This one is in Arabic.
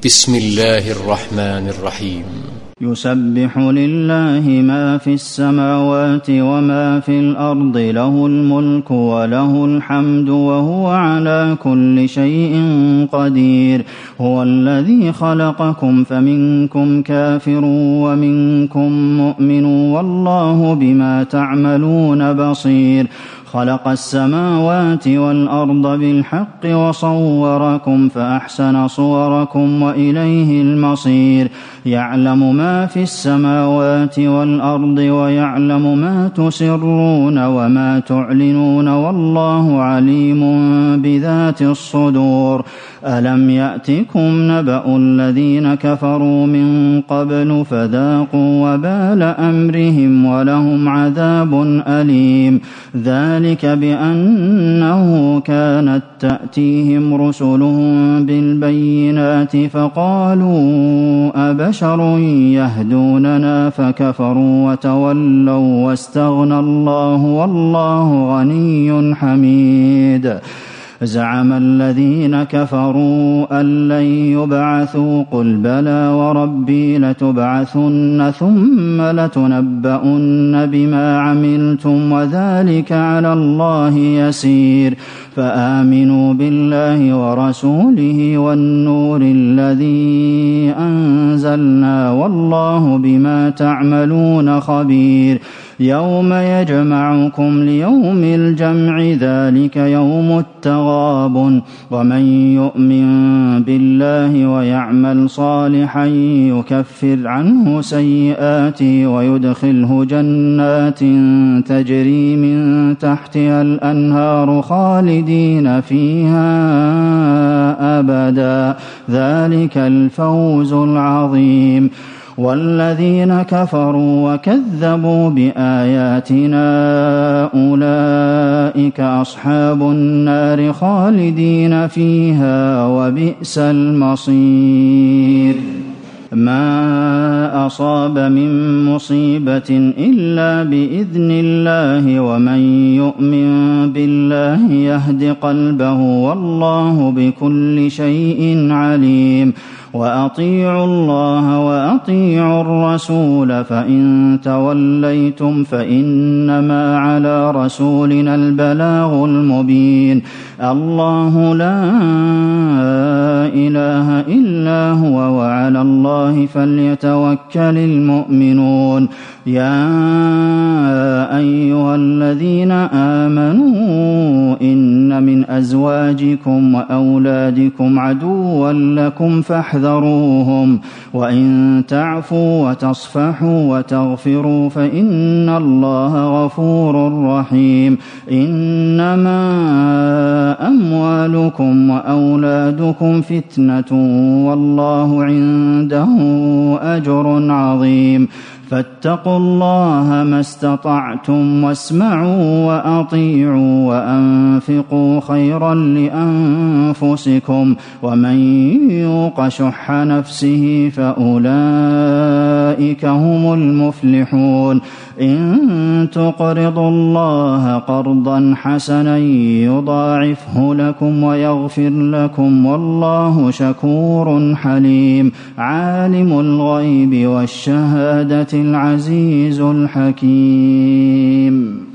بسم الله الرحمن الرحيم. يسبح لله ما في السماوات وما في الأرض، له الملك وله الحمد وهو على كل شيء قدير. هو الذي خلقكم فمنكم كافر ومنكم مؤمن والله بما تعملون بصير. خلق السماوات والأرض بالحق وصوركم فأحسن صوركم وإليه المصير. يعلم ما في السماوات والأرض ويعلم ما تسرون وما تعلنون والله عليم بذات الصدور. ألم يأتكم نبأ الذين كفروا من قبل فذاقوا وبال أمرهم ولهم عذاب أليم. ذلك بأنه كانت تأتيهم رسلهم بالبينات فقالوا أبشر يهدوننا فكفروا وتولوا واستغنى الله والله غني حميد. زعم الذين كفروا أن لن يبعثوا قل بلى وربي لتبعثن ثم لتنبؤن بما عملتم وذلك على الله يسير. فآمنوا بالله ورسوله والنور الذي أنزلنا والله بما تعملون خبير. يوم يجمعكم ليوم الجمع ذلك يوم التغابن. ومن يؤمن بالله ويعمل صالحا يكفر عنه سيئاته ويدخله جنات تجري من تحتها الأنهار خالدين فيها أبدا ذلك الفوز العظيم. والذين كفروا وكذبوا بآياتنا أولئك أصحاب النار خالدين فيها وبئس المصير. ما أصاب من مصيبة إلا بإذن الله ومن يؤمن بالله يهد قلبه والله بكل شيء عليم. وأطيعوا الله وأطيعوا الرسول فإن توليتم فإنما على رسولنا البلاغ المبين. الله لا إله إلا هو وعلى الله فليتوكل المؤمنون. يا أيها الذين آمنوا إن من أزواجكم وأولادكم عدوا لكم فاحذروهم وإن تعفوا وتصفحوا وتغفروا فإن الله غفور رحيم. إنما أموالكم وأولادكم فتنة والله عنده أجر عظيم. فاتقوا الله ما استطعتم واسمعوا وأطيعوا وأنفقوا خيرا لأنفسكم ومن يوق شح نفسه فأولئك هم المفلحون. إن تقرضوا الله قرضا حسنا يضاعفه لكم ويغفر لكم والله شكور حليم. عالم الغيب والشهادة العزيز الحكيم.